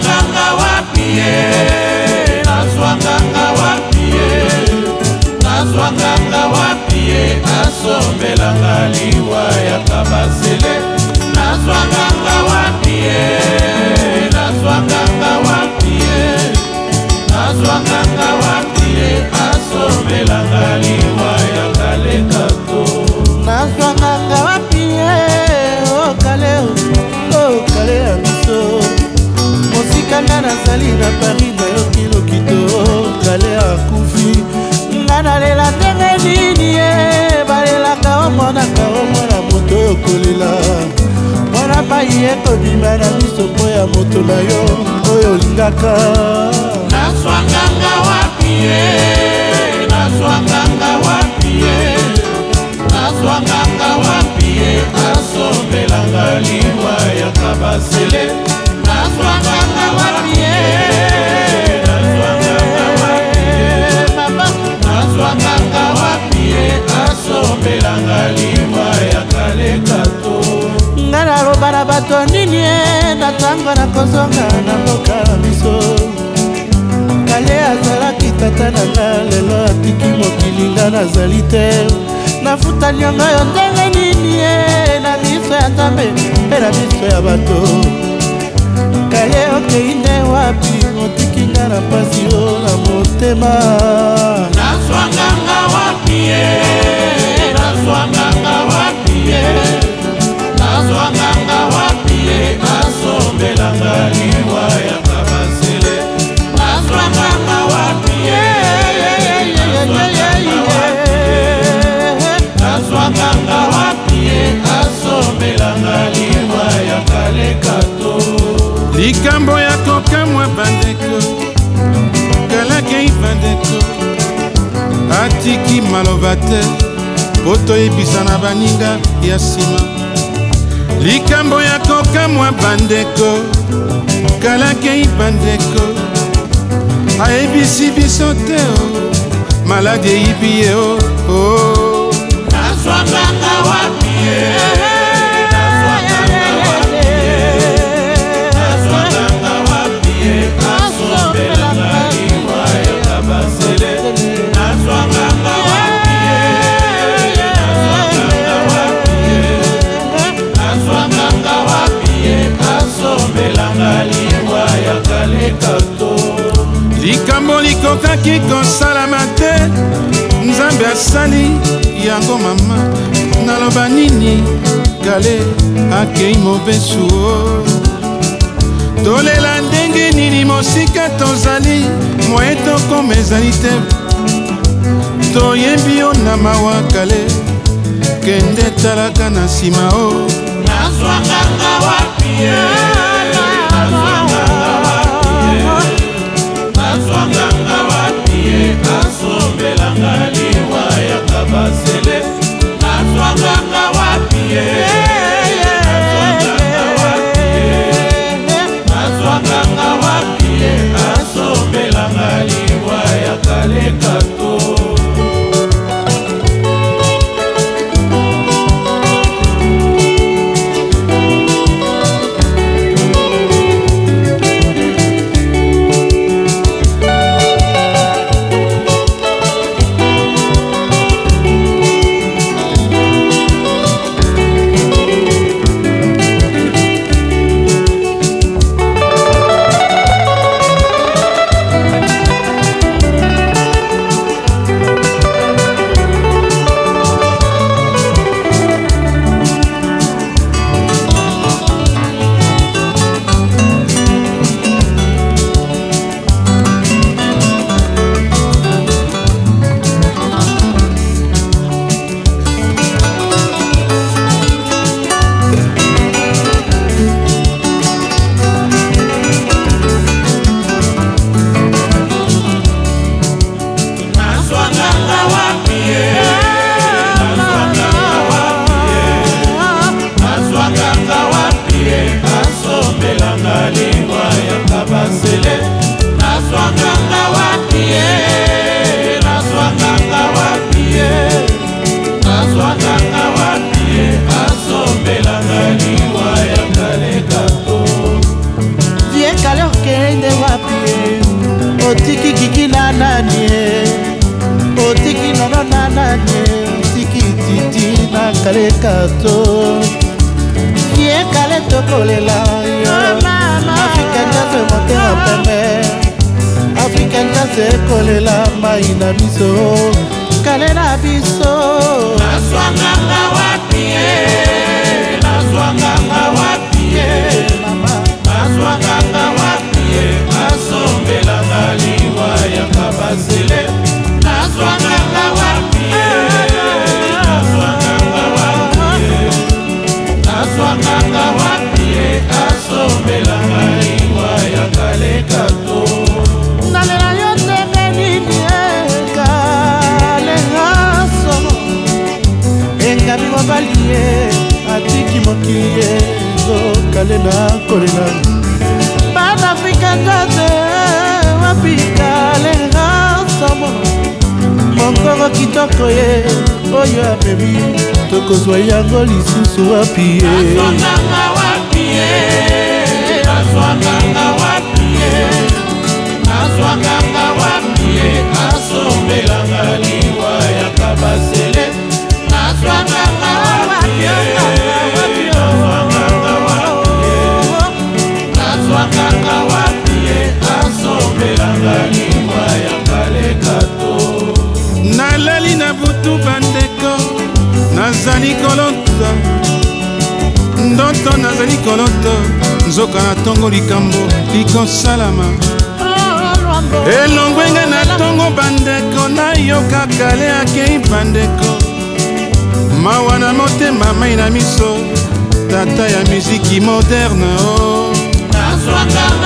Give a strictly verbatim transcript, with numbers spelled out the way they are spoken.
nazwanganga wapi nazwanganga wapi nazwanganga wapi asombelanga liwa ya kabasele nazwanganga wapi nazwanganga wapi nazwanganga wapi asombelanga liwa ya kalekato nazwanganga wapi o kale o kale ya biso mosikanga nazali na Paris nayoki lokito kale akufi nga nalela ndenge nini ye balelaka omonaka omona moto oyo kolela mwana pai ekobima na miso mpo ya moto na yo oyo olingaka nazwanganga wapi nazwanganga wapi nazwanganga wapi asombelanga liwa ya kabasele nazwanganga wapi nazwanganga wapi nazwanganga wapi asombelanga liwa ya kalekato nga naloba na bato nini na ntango nakozonga na mboka na biso kale azalaki tata na nga lelo atiki mokili nga nazali te nafuta nyongo yo ndenge nini na miso ya nzambe mpe na miso ya bato kale okei nde wapi otiki nga na pasi o na motema nazwanganga wapi nazwanganga wapi nazwanganga wapi asombelanga liwa ya kabasele nazwanganga wapi nazwanganga wapi asombelanga liwa ya kalekato likambo ya kokamwa bandeko kalakei bandeko atiki maloba te po toyebisa na baninga ya nsima likambo ya kokamwa bandeko kalakei bandeko ayebisi biso te o maladi eyibi ye o oh. nazwanganga wapi likambo likokaki kosalama te nzambe asali yango mama naloba nini kale akei mobesu o tolela ndenge nini mosika tozali moye tokoma ezali te toyembi yo na mawa kale kende talaka na nsima o nazwanganga wapi nazwanganga wapi asombelanga liwa ya kabasele nazwanganga wapi nazwanganga wapi nazwanganga wapi asombelanga liwa ya kalekato nde wapi otiki kiki na nani otiki nono na nani otiki titi na kale kato ye kale tokolela yo African jazz monte en pembe African jazz kolela mai na biso kale na biso naswanganga wapi naswanganga wapi mama naswanganga wapi asombelanga liwa ya kabasele naswanganga wapi naswanganga wapi naswanganga wapi asombelanga liwa ya kale kato nalela yo ndenge nini kalehaso engami mobali ye atiki mokili ye zokale na kolela banafrika jazz wapi kalehaso mokoro kitoko ye oyo abebi tokozwa yango lisusu wapi ye naswanganga wapi naswanganga wapi naswanganga wapi asombelanga liwa ya kabasele naswanganga wapi naswanganga wapi naswanganga wapi asombelanga liwa ya kale kato nalali na butu bandeko nazali kolota ndoto nazali kolota nzoka na ntongo likambo likosalama elongwenga na ntongo bandeko nayoka kale akei bandeko mawa na motema mai na miso tata ya miziki moderne o naswanganga